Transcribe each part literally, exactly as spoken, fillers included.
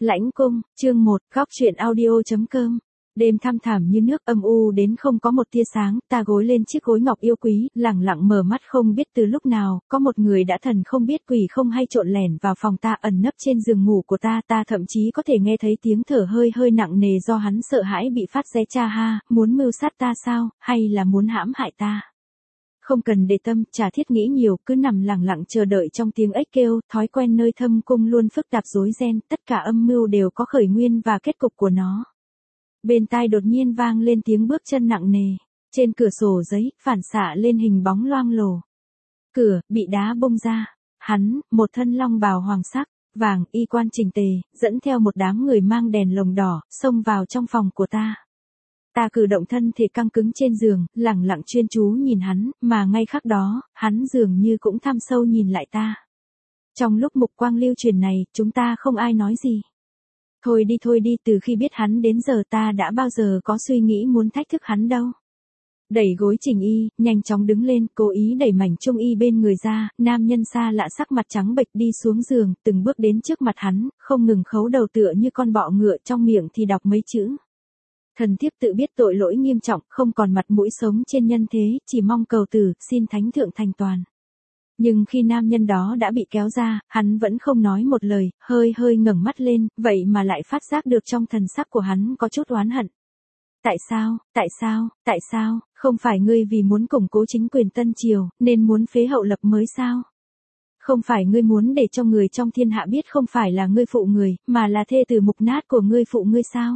Lãnh cung, chương một, góc truyện audio.com. Đêm thăm thẳm như nước, âm u đến không có một tia sáng, ta gối lên chiếc gối ngọc yêu quý, lẳng lặng mở mắt không biết từ lúc nào, có một người đã thần không biết quỷ không hay trộn lẻn vào phòng ta, ẩn nấp trên giường ngủ của ta, ta thậm chí có thể nghe thấy tiếng thở hơi hơi nặng nề do hắn sợ hãi bị phát ré. Cha ha, muốn mưu sát ta sao, hay là muốn hãm hại ta? Không cần để tâm, chả thiết nghĩ nhiều, cứ nằm lặng lặng chờ đợi trong tiếng ếch kêu. Thói quen nơi thâm cung luôn phức tạp rối ren, tất cả âm mưu đều có khởi nguyên và kết cục của nó. Bên tai đột nhiên vang lên tiếng bước chân nặng nề. Trên cửa sổ giấy, phản xạ lên hình bóng loang lổ. Cửa, bị đá bung ra. Hắn, một thân long bào hoàng sắc, vàng, y quan chỉnh tề, dẫn theo một đám người mang đèn lồng đỏ, xông vào trong phòng của ta. Ta cử động thân thể căng cứng trên giường, lẳng lặng chuyên chú nhìn hắn, mà ngay khắc đó, hắn dường như cũng thăm sâu nhìn lại ta. Trong lúc mục quang lưu truyền này, chúng ta không ai nói gì. Thôi đi thôi đi, từ khi biết hắn đến giờ ta đã bao giờ có suy nghĩ muốn thách thức hắn đâu. Đẩy gối chỉnh y, nhanh chóng đứng lên, cố ý đẩy mảnh trung y bên người ra, nam nhân xa lạ sắc mặt trắng bệch đi xuống giường, từng bước đến trước mặt hắn, không ngừng khấu đầu tựa như con bọ ngựa, trong miệng thì đọc mấy chữ. Thần thiếp tự biết tội lỗi nghiêm trọng, không còn mặt mũi sống trên nhân thế, chỉ mong cầu tử, xin thánh thượng thành toàn. Nhưng khi nam nhân đó đã bị kéo ra, hắn vẫn không nói một lời, hơi hơi ngẩng mắt lên, vậy mà lại phát giác được trong thần sắc của hắn có chút oán hận. Tại sao, tại sao, tại sao, không phải ngươi vì muốn củng cố chính quyền Tân Triều, nên muốn phế hậu lập mới sao? Không phải ngươi muốn để cho người trong thiên hạ biết không phải là ngươi phụ người, mà là thê tử mục nát của ngươi phụ ngươi sao?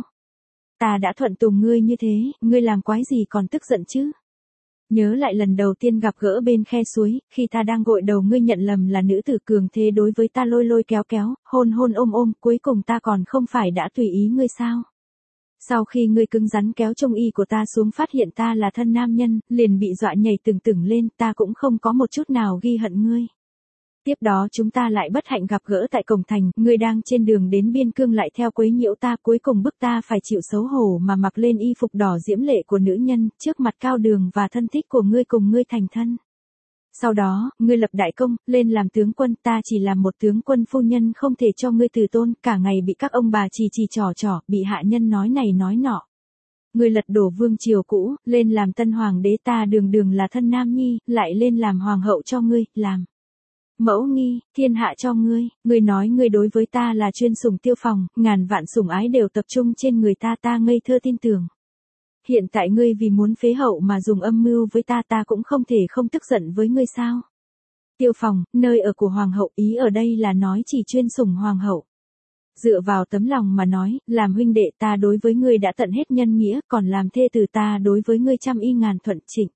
Ta đã thuận tùng ngươi như thế, ngươi làm quái gì còn tức giận chứ? Nhớ lại lần đầu tiên gặp gỡ bên khe suối, khi ta đang gội đầu ngươi nhận lầm là nữ tử cường thế đối với ta, lôi lôi kéo kéo, hôn hôn ôm ôm, cuối cùng ta còn không phải đã tùy ý ngươi sao? Sau khi ngươi cứng rắn kéo trung y của ta xuống phát hiện ta là thân nam nhân, liền bị dọa nhảy từng từng lên, ta cũng không có một chút nào ghi hận ngươi. Tiếp đó chúng ta lại bất hạnh gặp gỡ tại cổng thành, ngươi đang trên đường đến biên cương lại theo quấy nhiễu ta, cuối cùng bức ta phải chịu xấu hổ mà mặc lên y phục đỏ diễm lệ của nữ nhân, trước mặt Cao Đường và thân thích của ngươi cùng ngươi thành thân. Sau đó, ngươi lập đại công, lên làm tướng quân, ta chỉ làm một tướng quân phu nhân không thể cho ngươi từ tôn, cả ngày bị các ông bà chỉ chỉ trò trò, bị hạ nhân nói này nói nọ. Ngươi lật đổ vương triều cũ, lên làm tân hoàng đế, ta đường đường là thân nam nhi, lại lên làm hoàng hậu cho ngươi, làm mẫu nghi, thiên hạ cho ngươi. Ngươi nói ngươi đối với ta là chuyên sủng tiêu phòng, ngàn vạn sủng ái đều tập trung trên người ta, ta ngây thơ tin tưởng. Hiện tại ngươi vì muốn phế hậu mà dùng âm mưu với ta, ta cũng không thể không tức giận với ngươi sao? Tiêu phòng, nơi ở của hoàng hậu, ý ở đây là nói chỉ chuyên sủng hoàng hậu. Dựa vào tấm lòng mà nói, làm huynh đệ ta đối với ngươi đã tận hết nhân nghĩa, còn làm thê tử ta đối với ngươi trăm y ngàn thuận chỉnh.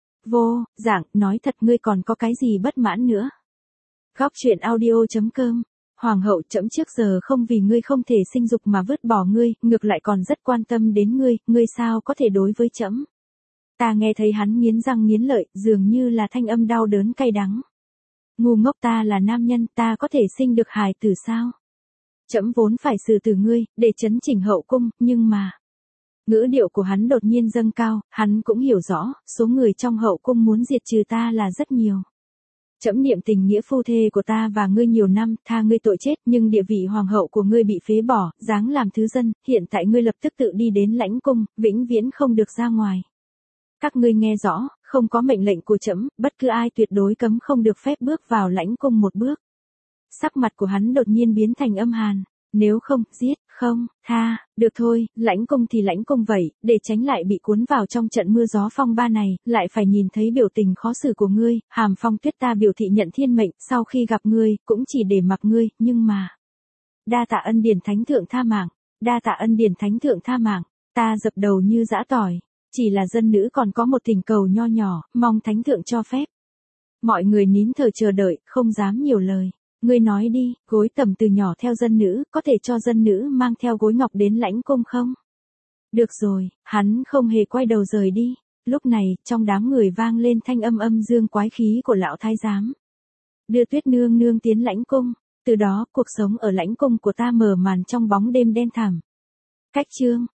Vô, giảng, nói thật ngươi còn có cái gì bất mãn nữa? Góc truyện audio.com. Hoàng hậu, trẫm trước giờ không vì ngươi không thể sinh dục mà vứt bỏ ngươi, ngược lại còn rất quan tâm đến ngươi, ngươi sao có thể đối với trẫm? Ta nghe thấy hắn nghiến răng nghiến lợi, dường như là thanh âm đau đớn cay đắng. Ngu ngốc, ta là nam nhân, ta có thể sinh được hài tử sao? Trẫm vốn phải xử tử ngươi, để chấn chỉnh hậu cung, nhưng mà... Ngữ điệu của hắn đột nhiên dâng cao, hắn cũng hiểu rõ, số người trong hậu cung muốn diệt trừ ta là rất nhiều. Trẫm niệm tình nghĩa phu thê của ta và ngươi nhiều năm, tha ngươi tội chết, nhưng địa vị hoàng hậu của ngươi bị phế bỏ, giáng làm thứ dân, hiện tại ngươi lập tức tự đi đến lãnh cung, vĩnh viễn không được ra ngoài. Các ngươi nghe rõ, không có mệnh lệnh của trẫm, bất cứ ai tuyệt đối cấm không được phép bước vào lãnh cung một bước. Sắc mặt của hắn đột nhiên biến thành âm hàn. Nếu không, giết, không, tha, được thôi, lãnh cung thì lãnh cung vậy, để tránh lại bị cuốn vào trong trận mưa gió phong ba này, lại phải nhìn thấy biểu tình khó xử của ngươi, Hàm Phong Tuyết ta biểu thị nhận thiên mệnh, sau khi gặp ngươi, cũng chỉ để mặc ngươi, nhưng mà... Đa tạ ân điển thánh thượng tha mạng, đa tạ ân điển thánh thượng tha mạng, ta dập đầu như giã tỏi, chỉ là dân nữ còn có một tình cầu nho nhỏ, mong thánh thượng cho phép. Mọi người nín thở chờ đợi, không dám nhiều lời. Ngươi nói đi, gối tầm từ nhỏ theo dân nữ, có thể cho dân nữ mang theo gối ngọc đến lãnh cung không? Được rồi, hắn không hề quay đầu rời đi. Lúc này, trong đám người vang lên thanh âm âm dương quái khí của lão thái giám. Đưa Tuyết nương nương tiến lãnh cung, từ đó, cuộc sống ở lãnh cung của ta mở màn trong bóng đêm đen thẳm. Cách chương